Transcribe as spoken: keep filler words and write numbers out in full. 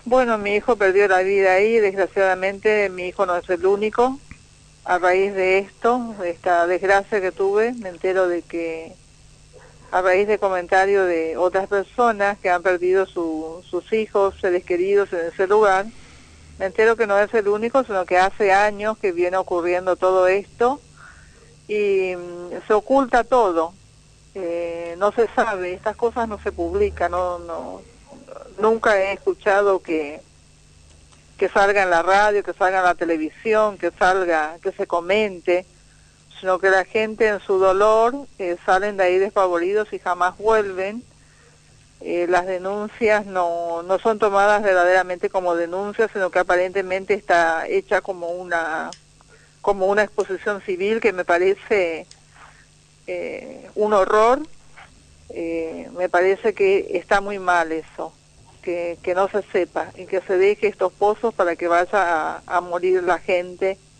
Bueno, mi hijo perdió la vida ahí, desgraciadamente mi hijo no es el único. A raíz de esto, de esta desgracia que tuve, me entero de que, a raíz de comentarios de otras personas que han perdido su, sus hijos, seres queridos en ese lugar, me entero que no es el único, sino que hace años que viene ocurriendo todo esto y mm, se oculta todo. Eh, no se sabe, estas cosas no se publican, no, no, nunca he escuchado que que salga en la radio, que salga en la televisión, que salga, que se comente, sino que la gente en su dolor eh, salen de ahí despavoridos y jamás vuelven. Eh, las denuncias no, no son tomadas verdaderamente como denuncias, sino que aparentemente está hecha como una, como una exposición civil que me parece eh, un horror. Eh, me parece que está muy mal eso. Que, que no se sepa y que se deje estos pozos para que vaya a, a morir la gente